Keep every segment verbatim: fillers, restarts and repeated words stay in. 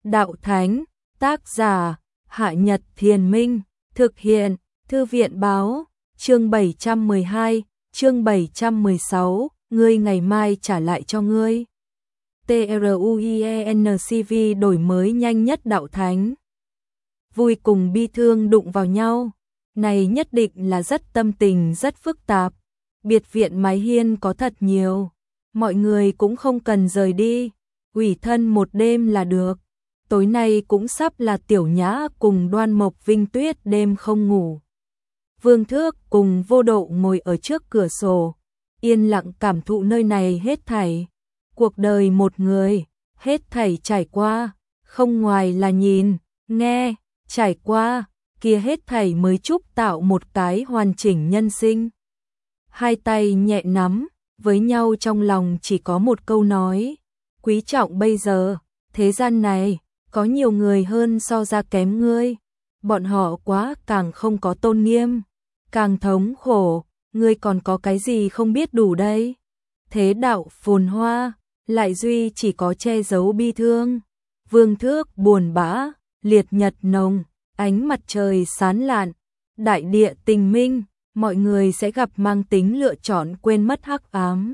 Đạo Thánh, tác giả, Hạ Nhật Thiền Minh, thực hiện, Thư viện Báo, chương bảy trăm mười hai, chương bảy trăm mười sáu, ngươi ngày mai trả lại cho ngươi. TRUIENCV đổi mới nhanh nhất Đạo Thánh. Vui cùng bi thương đụng vào nhau, này nhất định là rất tâm tình rất phức tạp. Biệt viện mái hiên có thật nhiều, mọi người cũng không cần rời đi, ủy thân một đêm là được. Tối nay cũng sắp là Tiểu Nhã cùng Đoan Mộc Vinh Tuyết đêm không ngủ. Vương Thước cùng Vô Độ ngồi ở trước cửa sổ, yên lặng cảm thụ nơi này hết thảy. Cuộc đời một người, hết thảy trải qua, không ngoài là nhìn, nghe, trải qua, kia hết thảy mới chúc tạo một cái hoàn chỉnh nhân sinh. Hai tay nhẹ nắm, với nhau trong lòng chỉ có một câu nói, quý trọng bây giờ, thế gian này, có nhiều người hơn so ra kém ngươi, bọn họ quá càng không có tôn nghiêm, càng thống khổ, ngươi còn có cái gì không biết đủ đây. Thế đạo phồn hoa, lại duy chỉ có che giấu bi thương. Vương Thước buồn bã, liệt nhật nồng, ánh mặt trời sáng lạn, đại địa tình minh, mọi người sẽ gặp mang tính lựa chọn quên mất hắc ám.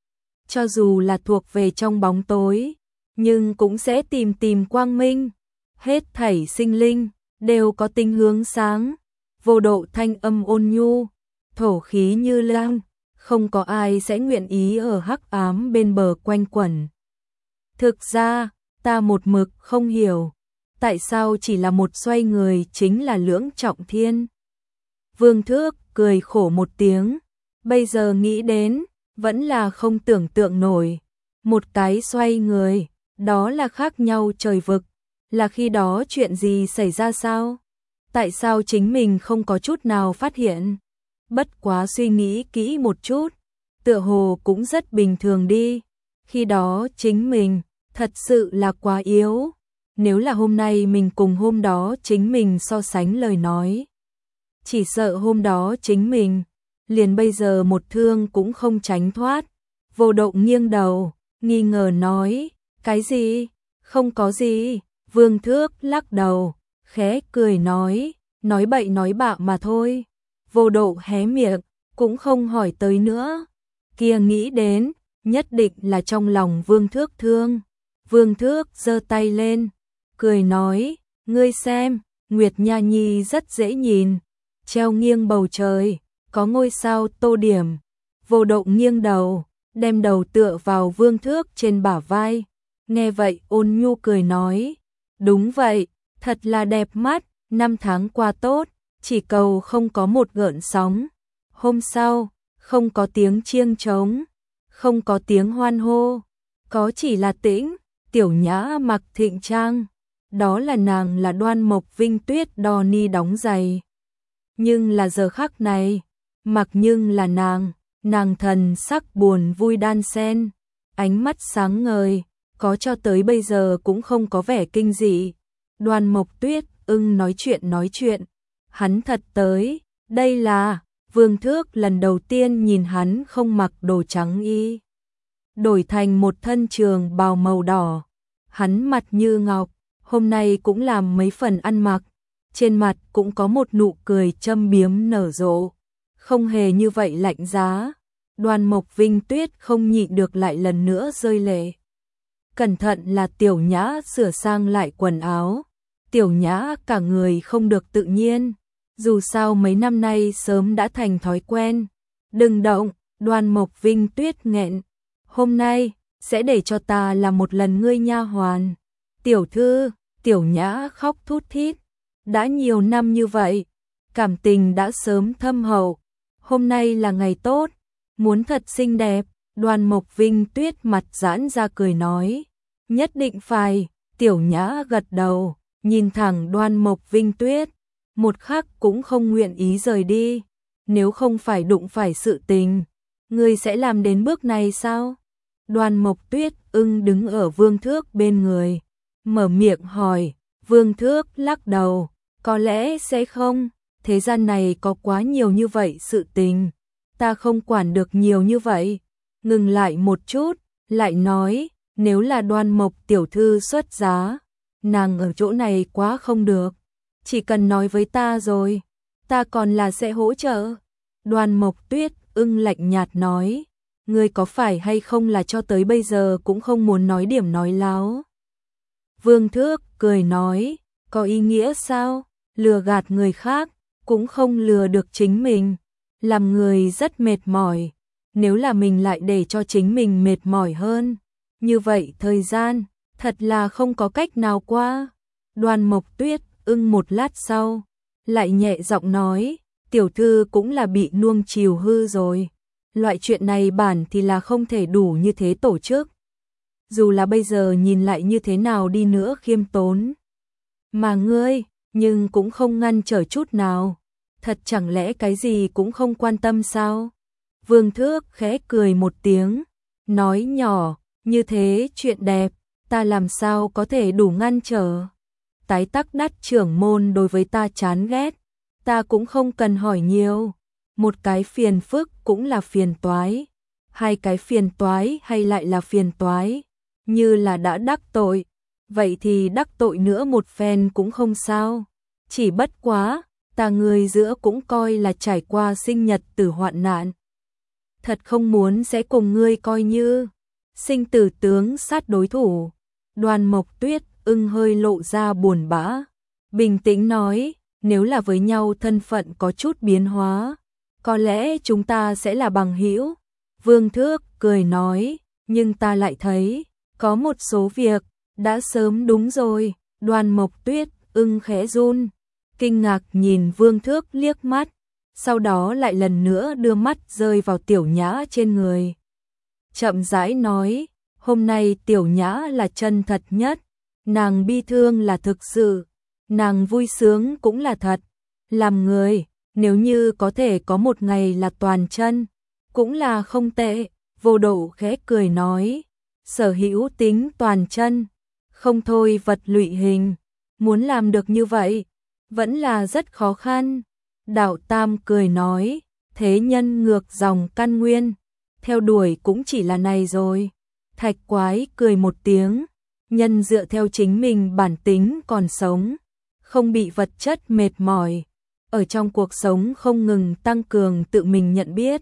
Cho dù là thuộc về trong bóng tối, nhưng cũng sẽ tìm tìm quang minh. Hết thảy sinh linh đều có tính hướng sáng. Vô Độ thanh âm ôn nhu, thổ khí như lang, không có ai sẽ nguyện ý ở hắc ám bên bờ quanh quẩn. Thực ra, ta một mực không hiểu, tại sao chỉ là một xoay người chính là Lưỡng Trọng Thiên. Vương Thước cười khổ một tiếng, bây giờ nghĩ đến, vẫn là không tưởng tượng nổi. Một cái xoay người, đó là khác nhau trời vực, là khi đó chuyện gì xảy ra sao? Tại sao chính mình không có chút nào phát hiện? Bất quá suy nghĩ kỹ một chút, tựa hồ cũng rất bình thường đi. Khi đó chính mình, thật sự là quá yếu. Nếu là hôm nay mình cùng hôm đó chính mình so sánh lời nói, chỉ sợ hôm đó chính mình, liền bây giờ một thương cũng không tránh thoát. Vô Độ nghiêng đầu, nghi ngờ nói, cái gì? Không có gì. Vương Thước lắc đầu, khẽ cười nói, nói bậy nói bạ mà thôi. Vô Độ hé miệng, cũng không hỏi tới nữa. Kia nghĩ đến, nhất định là trong lòng Vương Thước thương. Vương Thước giơ tay lên, cười nói, ngươi xem, Nguyệt Nha Nhi rất dễ nhìn, treo nghiêng bầu trời, có ngôi sao tô điểm. Vô Độ nghiêng đầu, đem đầu tựa vào Vương Thước trên bả vai. Nghe vậy ôn nhu cười nói, đúng vậy, thật là đẹp mắt, năm tháng qua tốt, chỉ cầu không có một gợn sóng. Hôm sau, không có tiếng chiêng trống, không có tiếng hoan hô, có chỉ là tĩnh. Tiểu Nhã mặc thịnh trang, đó là nàng là Đoan Mộc Vinh Tuyết đo ni đóng giày. Nhưng là giờ khắc này, mặc nhưng là nàng, nàng thần sắc buồn vui đan xen, ánh mắt sáng ngời, có cho tới bây giờ cũng không có vẻ kinh dị. Đoan Mộc Tuyết ưng nói chuyện nói chuyện, hắn thật tới, đây là, Vương Thước lần đầu tiên nhìn hắn không mặc đồ trắng y, đổi thành một thân trường bào màu đỏ. Hắn mặt như ngọc, hôm nay cũng làm mấy phần ăn mặc, trên mặt cũng có một nụ cười châm biếm nở rộ, không hề như vậy lạnh giá. Đoan Mộc Vinh Tuyết không nhịn được lại lần nữa rơi lệ. Cẩn thận là Tiểu Nhã sửa sang lại quần áo. Tiểu Nhã cả người không được tự nhiên, dù sao mấy năm nay sớm đã thành thói quen. Đừng động, Đoan Mộc Vinh Tuyết nghẹn, hôm nay sẽ để cho ta làm một lần ngươi nha hoàn. Tiểu thư, Tiểu Nhã khóc thút thít, đã nhiều năm như vậy, cảm tình đã sớm thâm hậu, hôm nay là ngày tốt, muốn thật xinh đẹp. Đoan Mộc Vinh Tuyết mặt giãn ra cười nói, nhất định phải. Tiểu Nhã gật đầu, nhìn thẳng Đoan Mộc Vinh Tuyết, một khắc cũng không nguyện ý rời đi. Nếu không phải đụng phải sự tình, ngươi sẽ làm đến bước này sao? Đoan Mộc Tuyết ưng đứng ở Vương Thước bên người, mở miệng hỏi. Vương Thước lắc đầu, có lẽ sẽ không, thế gian này có quá nhiều như vậy sự tình, ta không quản được nhiều như vậy. Ngừng lại một chút, lại nói, nếu là Đoan Mộc tiểu thư xuất giá, nàng ở chỗ này quá không được, chỉ cần nói với ta rồi, ta còn là sẽ hỗ trợ. Đoan Mộc Tuyết ưng lạnh nhạt nói, ngươi có phải hay không là cho tới bây giờ cũng không muốn nói điểm nói láo. Vương Thước cười nói, có ý nghĩa sao, lừa gạt người khác, cũng không lừa được chính mình, làm người rất mệt mỏi, nếu là mình lại để cho chính mình mệt mỏi hơn, như vậy thời gian, thật là không có cách nào qua. Đoan Mộc Tuyết ưng một lát sau, lại nhẹ giọng nói, tiểu thư cũng là bị nuông chiều hư rồi, loại chuyện này bản thì là không thể đủ như thế tổ chức. Dù là bây giờ nhìn lại như thế nào đi nữa khiêm tốn. Mà ngươi, nhưng cũng không ngăn trở chút nào. Thật chẳng lẽ cái gì cũng không quan tâm sao? Vương Thước khẽ cười một tiếng, nói nhỏ, như thế chuyện đẹp, ta làm sao có thể đủ ngăn trở. Tái tắc đắt trưởng môn đối với ta chán ghét, ta cũng không cần hỏi nhiều. Một cái phiền phức cũng là phiền toái, hai cái phiền toái hay lại là phiền toái, như là đã đắc tội, vậy thì đắc tội nữa một phen cũng không sao. Chỉ bất quá, ta người giữa cũng coi là trải qua sinh nhật tử hoạn nạn. Thật không muốn sẽ cùng ngươi coi như sinh tử tướng sát đối thủ. Đoan Mộc Tuyết ưng hơi lộ ra buồn bã, bình tĩnh nói, nếu là với nhau thân phận có chút biến hóa, có lẽ chúng ta sẽ là bằng hữu. Vương Thước cười nói, nhưng ta lại thấy, có một số việc, đã sớm đúng rồi. Đoan Mộc Tuyết ưng khẽ run, kinh ngạc nhìn Vương Thước liếc mắt, sau đó lại lần nữa đưa mắt rơi vào Tiểu Nhã trên người. Chậm rãi nói, hôm nay Tiểu Nhã là chân thật nhất, nàng bi thương là thực sự, nàng vui sướng cũng là thật. Làm người, nếu như có thể có một ngày là toàn chân, cũng là không tệ. Vô Độ khẽ cười nói, sở hữu tính toàn chân, không thôi vật lụy hình, muốn làm được như vậy, vẫn là rất khó khăn. Đạo Tam cười nói, thế nhân ngược dòng căn nguyên, theo đuổi cũng chỉ là này rồi. Thạch Quái cười một tiếng, nhân dựa theo chính mình bản tính còn sống, không bị vật chất mệt mỏi, ở trong cuộc sống không ngừng tăng cường tự mình nhận biết,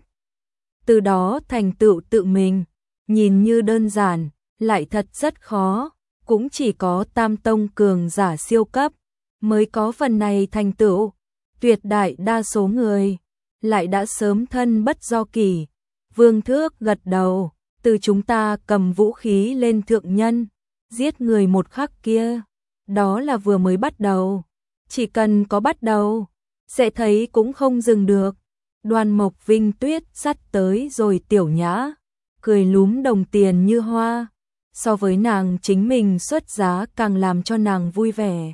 từ đó thành tựu tự mình. Nhìn như đơn giản, lại thật rất khó, cũng chỉ có tam tông cường giả siêu cấp mới có phần này thành tựu. Tuyệt đại đa số người lại đã sớm thân bất do kỷ. Vương Thước gật đầu, từ chúng ta cầm vũ khí lên thượng nhân, giết người một khắc kia, đó là vừa mới bắt đầu. Chỉ cần có bắt đầu, sẽ thấy cũng không dừng được. Đoan Mộc Vinh Tuyết dắt tới rồi Tiểu Nhã, cười lúm đồng tiền như hoa, so với nàng chính mình xuất giá càng làm cho nàng vui vẻ.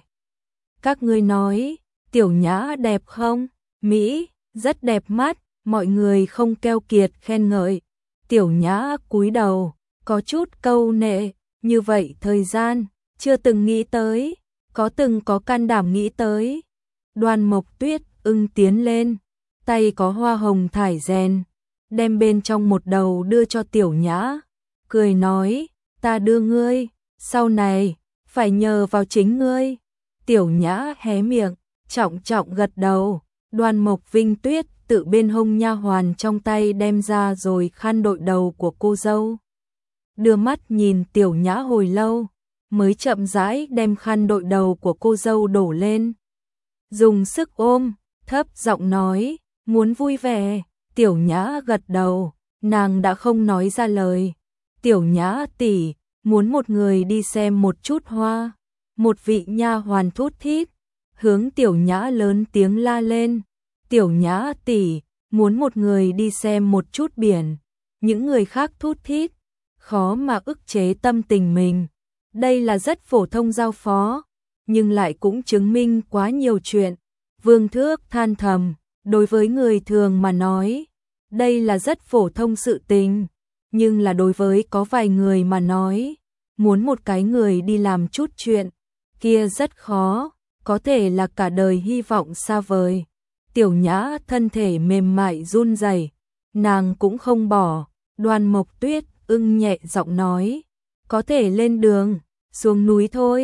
Các ngươi nói, Tiểu Nhã đẹp không? Mỹ, rất đẹp mắt, mọi người không keo kiệt khen ngợi. Tiểu Nhã cúi đầu, có chút câu nệ, như vậy thời gian, chưa từng nghĩ tới, có từng có can đảm nghĩ tới. Đoan Mộc Tuyết ưng tiến lên, tay có hoa hồng thải rèn, đem bên trong một đầu đưa cho Tiểu Nhã, cười nói, ta đưa ngươi, sau này, phải nhờ vào chính ngươi. Tiểu Nhã hé miệng, trọng trọng gật đầu. Đoan Mộc Vinh Tuyết tự bên hông nha hoàn trong tay đem ra rồi khăn đội đầu của cô dâu. Đưa mắt nhìn Tiểu Nhã hồi lâu, mới chậm rãi đem khăn đội đầu của cô dâu đổ lên. Dùng sức ôm, thấp giọng nói, muốn vui vẻ. Tiểu Nhã gật đầu, nàng đã không nói ra lời. Tiểu Nhã tỷ, muốn một người đi xem một chút hoa. Một vị nha hoàn thút thít, hướng Tiểu Nhã lớn tiếng la lên. Tiểu Nhã tỷ, muốn một người đi xem một chút biển. Những người khác thút thít, khó mà ức chế tâm tình mình. Đây là rất phổ thông giao phó, nhưng lại cũng chứng minh quá nhiều chuyện. Vương Thước than thầm, đối với người thường mà nói, đây là rất phổ thông sự tình, nhưng là đối với có vài người mà nói, muốn một cái người đi làm chút chuyện, kia rất khó, có thể là cả đời hy vọng xa vời. Tiểu Nhã thân thể mềm mại run rẩy, nàng cũng không bỏ. Đoan Mộc Tuyết ưng nhẹ giọng nói, có thể lên đường, xuống núi thôi.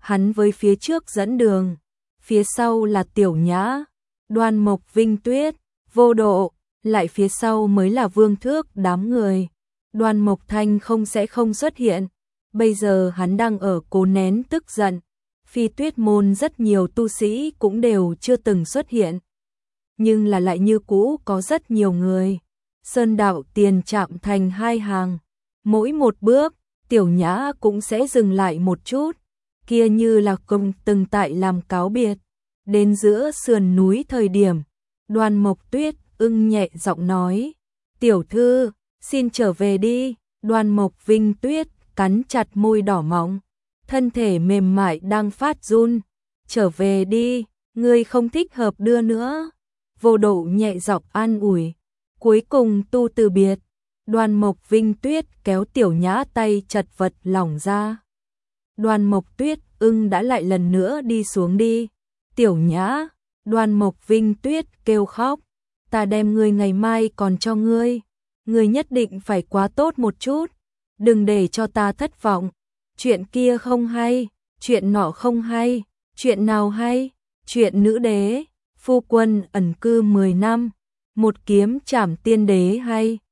hắn với phía trước dẫn đường, phía sau là Tiểu Nhã, Đoan Mộc Vinh Tuyết, Vô Độ, lại phía sau mới là Vương Thước đám người. Đoan Mộc Thanh không sẽ không xuất hiện, bây giờ hắn đang ở cố nén tức giận. Phi Tuyết môn rất nhiều tu sĩ cũng đều chưa từng xuất hiện, nhưng là lại như cũ có rất nhiều người. Sơn đạo tiền chạm thành hai hàng, mỗi một bước, Tiểu Nhã cũng sẽ dừng lại một chút, kia như là công từng tại làm cáo biệt. Đến giữa sườn núi thời điểm, Đoan Mộc Tuyết ưng nhẹ giọng nói, tiểu thư, xin trở về đi. Đoan Mộc Vinh Tuyết cắn chặt môi đỏ mọng, thân thể mềm mại đang phát run, trở về đi, ngươi không thích hợp đưa nữa. Vô Độ nhẹ giọng an ủi, cuối cùng tu từ biệt. Đoan Mộc Vinh Tuyết kéo Tiểu Nhã tay chật vật lỏng ra. Đoan Mộc Tuyết ưng đã lại lần nữa đi xuống đi. Tiểu Nhã, Đoan Mộc Vinh Tuyết kêu khóc, ta đem ngươi ngày mai còn cho ngươi, ngươi nhất định phải quá tốt một chút, đừng để cho ta thất vọng. Chuyện kia không hay, chuyện nọ không hay, chuyện nào hay? Chuyện nữ đế, phu quân ẩn cư mười năm, một kiếm trảm tiên đế hay.